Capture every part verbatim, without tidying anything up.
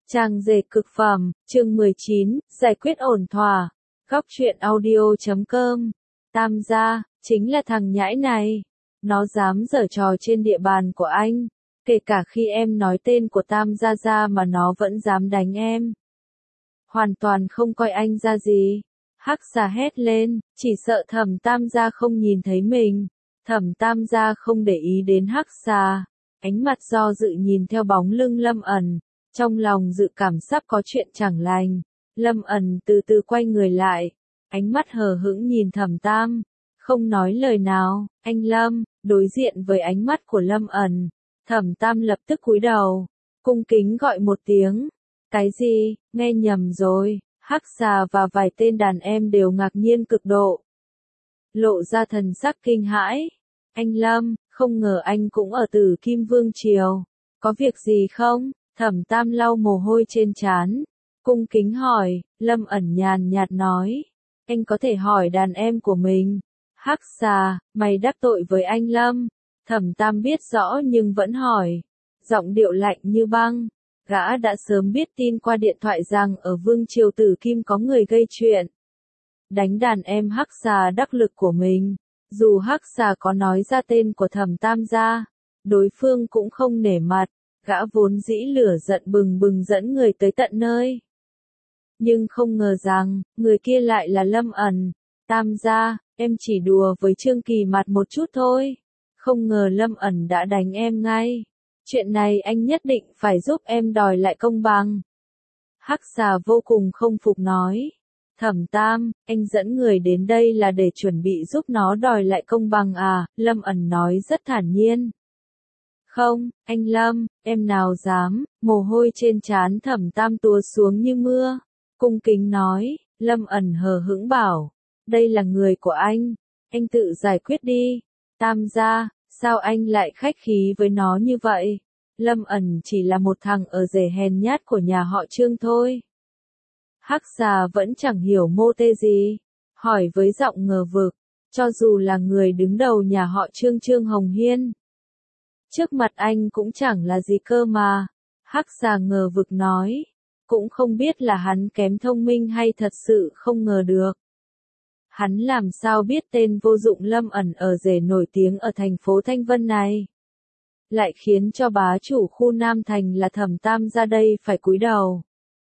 Trang dệt cực phẩm, chương mười chín, giải quyết ổn thỏa. Góc truyện audio chấm com. Tam gia, chính là thằng nhãi này. Nó dám giở trò trên địa bàn của anh. Kể cả khi em nói tên của Tam gia ra mà nó vẫn dám đánh em. Hoàn toàn không coi anh ra gì. Hắc xà hét lên, chỉ sợ Thẩm Tam gia không nhìn thấy mình. Thẩm Tam gia không để ý đến Hắc xà. Ánh mặt do dự nhìn theo bóng lưng Lâm ẩn. Trong lòng dự cảm sắp có chuyện chẳng lành, Lâm ẩn từ từ quay người lại, ánh mắt hờ hững nhìn Thẩm Tam, không nói lời nào. Anh Lâm, đối diện với ánh mắt của Lâm ẩn, Thẩm Tam lập tức cúi đầu, cung kính gọi một tiếng. Cái gì, nghe nhầm rồi. Hắc xà và vài tên đàn em đều ngạc nhiên cực độ, lộ ra thần sắc kinh hãi. Anh Lâm, không ngờ anh cũng ở Tử Kim Vương Triều, có việc gì không? Thẩm Tam lau mồ hôi trên trán, cung kính hỏi. Lâm ẩn nhàn nhạt nói, anh có thể hỏi đàn em của mình. Hắc xà, mày đắc tội với anh Lâm. Thẩm Tam biết rõ nhưng vẫn hỏi, giọng điệu lạnh như băng. Gã đã sớm biết tin qua điện thoại rằng ở Vương Triều Tử Kim có người gây chuyện, đánh đàn em Hắc xà đắc lực của mình. Dù Hắc xà có nói ra tên của Thẩm Tam gia, đối phương cũng không nể mặt. Gã vốn dĩ lửa giận bừng bừng dẫn người tới tận nơi. Nhưng không ngờ rằng, người kia lại là Lâm ẩn. Tam gia, em chỉ đùa với Trương Kỳ Mạt một chút thôi. Không ngờ Lâm ẩn đã đánh em ngay. Chuyện này anh nhất định phải giúp em đòi lại công bằng. Hắc xà vô cùng không phục nói. Thẩm Tam, anh dẫn người đến đây là để chuẩn bị giúp nó đòi lại công bằng à? Lâm ẩn nói rất thản nhiên. Không, anh Lâm, em nào dám. Mồ hôi trên trán Thẩm Tam túa xuống như mưa. Cung kính nói. Lâm ẩn hờ hững bảo, đây là người của anh, anh tự giải quyết đi. Tam gia, sao anh lại khách khí với nó như vậy? Lâm ẩn chỉ là một thằng ở rể hèn nhát của nhà họ Trương thôi. Hắc xà vẫn chẳng hiểu mô tê gì, hỏi với giọng ngờ vực, cho dù là người đứng đầu nhà họ Trương Trương Hồng Hiên, trước mặt anh cũng chẳng là gì cơ mà. Hắc xà ngờ vực nói, cũng không biết là hắn kém thông minh hay thật sự không ngờ được. Hắn làm sao biết tên vô dụng Lâm ẩn ở rể nổi tiếng ở thành phố Thanh Vân này lại khiến cho bá chủ khu Nam Thành là Thẩm Tam ra đây phải cúi đầu.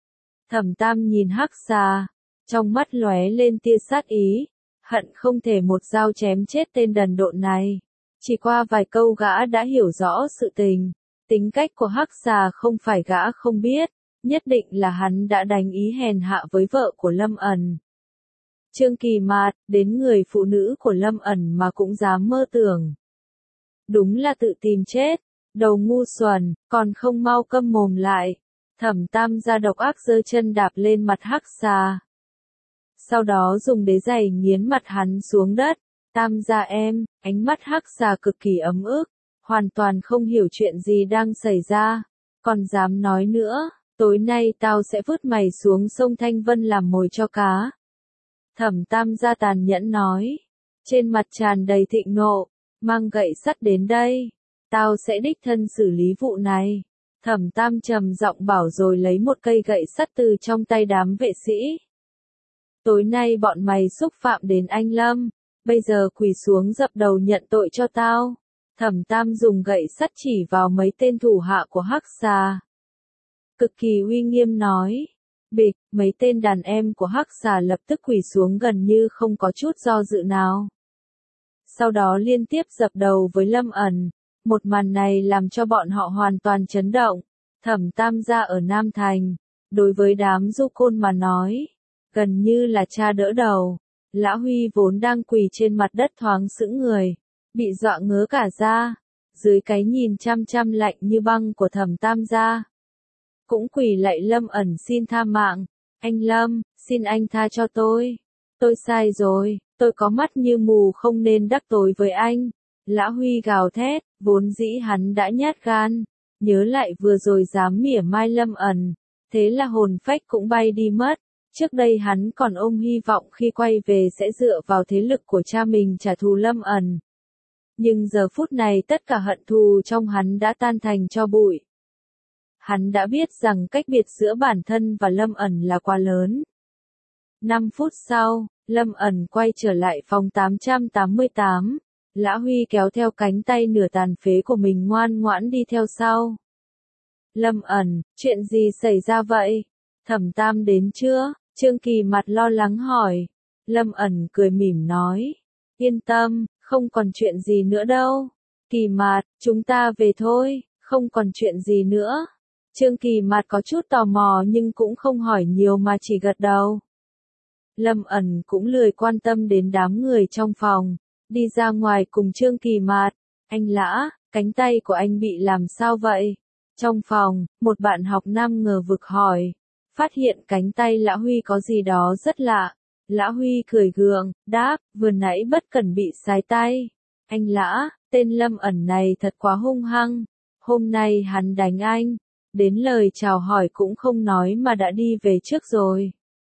Thẩm Tam nhìn Hắc xà, trong mắt lóe lên tia sát ý, hận không thể một dao chém chết tên đần độn này. Chỉ qua vài câu gã đã hiểu rõ sự tình, tính cách của Hắc xà không phải gã không biết, nhất định là hắn đã đánh ý hèn hạ với vợ của Lâm ẩn. Trương Kỳ Mạt, đến người phụ nữ của Lâm ẩn mà cũng dám mơ tưởng. Đúng là tự tìm chết, đầu ngu xuẩn, còn không mau câm mồm lại. Thẩm Tam ra độc ác giơ chân đạp lên mặt Hắc xà. Sau đó dùng đế giày nghiến mặt hắn xuống đất. Tam gia em, ánh mắt Hắc xà cực kỳ ấm ức, hoàn toàn không hiểu chuyện gì đang xảy ra. Còn dám nói nữa, tối nay tao sẽ vứt mày xuống sông Thanh Vân làm mồi cho cá. Thẩm Tam gia tàn nhẫn nói, trên mặt tràn đầy thịnh nộ, mang gậy sắt đến đây, tao sẽ đích thân xử lý vụ này. Thẩm Tam trầm giọng bảo rồi lấy một cây gậy sắt từ trong tay đám vệ sĩ. Tối nay bọn mày xúc phạm đến anh Lâm, bây giờ quỳ xuống dập đầu nhận tội cho tao. Thẩm Tam dùng gậy sắt chỉ vào mấy tên thủ hạ của Hắc xà, cực kỳ uy nghiêm nói. Bịch, mấy tên đàn em của Hắc xà lập tức quỳ xuống gần như không có chút do dự nào. Sau đó liên tiếp dập đầu với Lâm ẩn. Một màn này làm cho bọn họ hoàn toàn chấn động. Thẩm Tam gia ở Nam Thành, đối với đám du côn mà nói, gần như là cha đỡ đầu. Lão Huy vốn đang quỳ trên mặt đất thoáng sững người, bị dọa ngớ cả ra, dưới cái nhìn chăm chăm lạnh như băng của Thẩm Tam gia. Cũng quỳ lạy Lâm ẩn xin tha mạng. Anh Lâm, xin anh tha cho tôi. Tôi sai rồi, tôi có mắt như mù không nên đắc tội với anh. Lão Huy gào thét, vốn dĩ hắn đã nhát gan, nhớ lại vừa rồi dám mỉa mai Lâm ẩn, thế là hồn phách cũng bay đi mất. Trước đây hắn còn ôm hy vọng khi quay về sẽ dựa vào thế lực của cha mình trả thù Lâm ẩn. Nhưng giờ phút này tất cả hận thù trong hắn đã tan thành tro bụi. Hắn đã biết rằng cách biệt giữa bản thân và Lâm ẩn là quá lớn. năm phút sau, Lâm ẩn quay trở lại phòng tám trăm tám mươi tám. Lã Huy kéo theo cánh tay nửa tàn phế của mình ngoan ngoãn đi theo sau. Lâm ẩn, chuyện gì xảy ra vậy? Thẩm Tam đến chưa? Trương Kỳ mặt lo lắng hỏi. Lâm ẩn cười mỉm nói. Yên tâm, không còn chuyện gì nữa đâu. Kỳ Mạt, chúng ta về thôi, không còn chuyện gì nữa. Trương Kỳ Mạt có chút tò mò nhưng cũng không hỏi nhiều mà chỉ gật đầu. Lâm ẩn cũng lười quan tâm đến đám người trong phòng, đi ra ngoài cùng Trương Kỳ Mạt. Anh Lã, cánh tay của anh bị làm sao vậy? Trong phòng, một bạn học nam ngờ vực hỏi. Phát hiện cánh tay Lã Huy có gì đó rất lạ. Lã Huy cười gượng, đáp, vừa nãy bất cẩn bị sái tay. Anh Lã, tên Lâm ẩn này thật quá hung hăng. Hôm nay hắn đánh anh. Đến lời chào hỏi cũng không nói mà đã đi về trước rồi.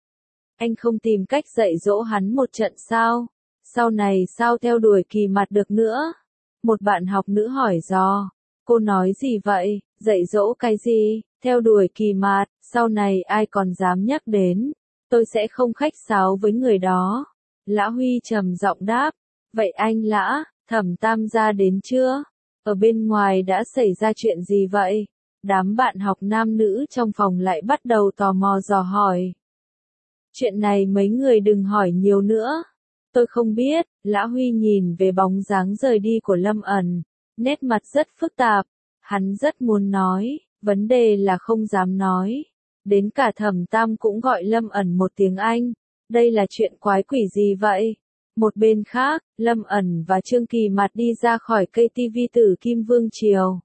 Anh không tìm cách dạy dỗ hắn một trận sao? Sau này sao theo đuổi Kỳ Mạt được nữa? Một bạn học nữ hỏi dò. Cô nói gì vậy? Dạy dỗ cái gì? Theo đuổi Kỳ Mạt, sau này ai còn dám nhắc đến? Tôi sẽ không khách sáo với người đó. Lã Huy trầm giọng đáp. Vậy anh Lã, Thẩm Tam gia đến chưa? Ở bên ngoài đã xảy ra chuyện gì vậy? Đám bạn học nam nữ trong phòng lại bắt đầu tò mò dò hỏi. Chuyện này mấy người đừng hỏi nhiều nữa. Tôi không biết. Lã Huy nhìn về bóng dáng rời đi của Lâm ẩn. Nét mặt rất phức tạp. Hắn rất muốn nói, vấn đề là không dám nói. Đến cả Thẩm Tam cũng gọi Lâm ẩn một tiếng anh. Đây là chuyện quái quỷ gì vậy? Một bên khác, Lâm ẩn và Trương Kỳ Mạt đi ra khỏi cây tivi Tử Kim Vương Triều.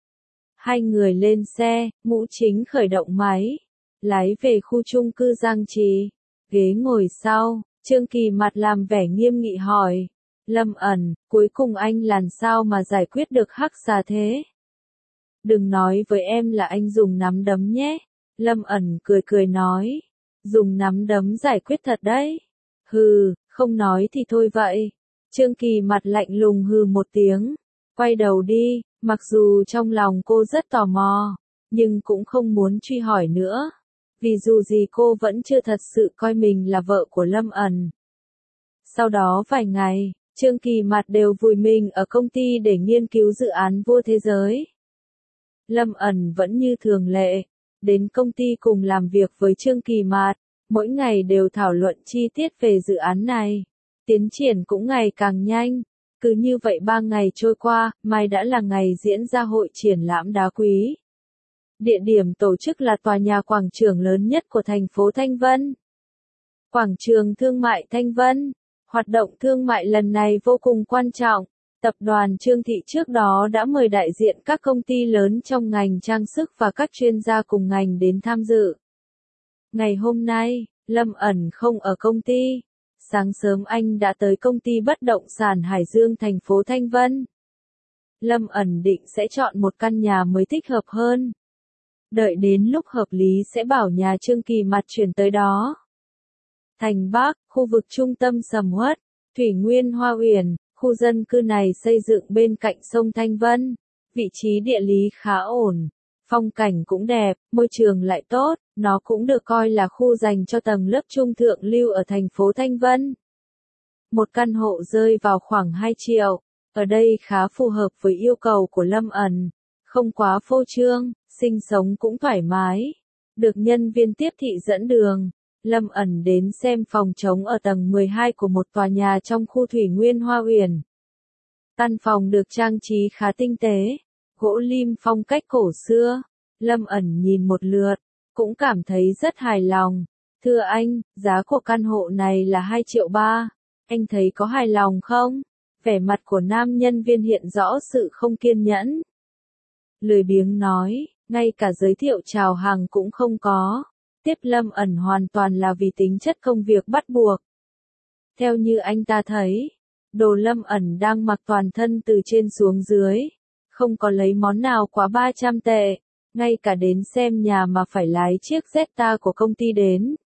Hai người lên xe, Mũ Chính khởi động máy, lái về khu chung cư Giang Trì. Ghế ngồi sau, Trương Kỳ Mạt làm vẻ nghiêm nghị hỏi. Lâm ẩn, cuối cùng anh làm sao mà giải quyết được Hắc Xà thế? Đừng nói với em là anh dùng nắm đấm nhé. Lâm ẩn cười cười nói. Dùng nắm đấm giải quyết thật đấy. Hừ, không nói thì thôi vậy. Trương Kỳ Mạt lạnh lùng hừ một tiếng. Quay đầu đi, mặc dù trong lòng cô rất tò mò, nhưng cũng không muốn truy hỏi nữa. Vì dù gì cô vẫn chưa thật sự coi mình là vợ của Lâm ẩn. Sau đó vài ngày, Trương Kỳ Mạt đều vùi mình ở công ty để nghiên cứu dự án Vua Thế Giới. Lâm ẩn vẫn như thường lệ, đến công ty cùng làm việc với Trương Kỳ Mạt, mỗi ngày đều thảo luận chi tiết về dự án này. Tiến triển cũng ngày càng nhanh. Cứ như vậy ba ngày trôi qua, mai đã là ngày diễn ra hội triển lãm đá quý. Địa điểm tổ chức là tòa nhà quảng trường lớn nhất của thành phố Thanh Vân. Quảng trường thương mại Thanh Vân. Hoạt động thương mại lần này vô cùng quan trọng. Tập đoàn Trương Thị trước đó đã mời đại diện các công ty lớn trong ngành trang sức và các chuyên gia cùng ngành đến tham dự. Ngày hôm nay, Lâm ẩn không ở công ty. Sáng sớm anh đã tới công ty bất động sản Hải Dương thành phố Thanh Vân. Lâm ẩn định sẽ chọn một căn nhà mới thích hợp hơn. Đợi đến lúc hợp lý sẽ bảo nhà Trương Kỳ Mạt chuyển tới đó. Thành Bắc, khu vực trung tâm sầm uất, Thủy Nguyên Hoa Uyển, khu dân cư này xây dựng bên cạnh sông Thanh Vân. Vị trí địa lý khá ổn, phong cảnh cũng đẹp, môi trường lại tốt, nó cũng được coi là khu dành cho tầng lớp trung thượng lưu ở thành phố Thanh Vân. Một căn hộ rơi vào khoảng hai triệu, ở đây khá phù hợp với yêu cầu của Lâm ẩn, không quá phô trương, sinh sống cũng thoải mái. Được nhân viên tiếp thị dẫn đường, Lâm ẩn đến xem phòng trống ở tầng mười hai của một tòa nhà trong khu Thủy Nguyên Hoa Uyển. Căn phòng được trang trí khá tinh tế, gỗ lim phong cách cổ xưa. Lâm ẩn nhìn một lượt, cũng cảm thấy rất hài lòng. Thưa anh, giá của căn hộ này là hai triệu ba. Anh thấy có hài lòng không? Vẻ mặt của nam nhân viên hiện rõ sự không kiên nhẫn. Lười biếng nói, ngay cả giới thiệu chào hàng cũng không có. Tiếp Lâm ẩn hoàn toàn là vì tính chất công việc bắt buộc. Theo như anh ta thấy, đồ Lâm ẩn đang mặc toàn thân từ trên xuống dưới. Không có lấy món nào quá ba trăm tệ. Ngay cả đến xem nhà mà phải lái chiếc Jetta của công ty đến.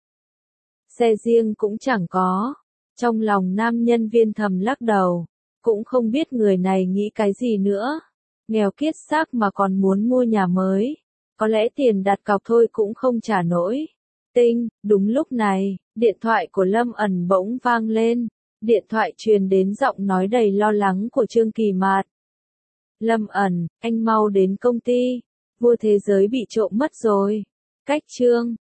Xe riêng cũng chẳng có. Trong lòng nam nhân viên thầm lắc đầu. Cũng không biết người này nghĩ cái gì nữa. Nghèo kiết xác mà còn muốn mua nhà mới. có lẽ tiền đặt cọc thôi cũng không trả nổi. Tinh, đúng lúc này, điện thoại của Lâm ẩn bỗng vang lên. Điện thoại truyền đến giọng nói đầy lo lắng của Trương Kỳ Mạt. Lâm ẩn, anh mau đến công ty. Vua thế giới bị trộm mất rồi. Cách Trương,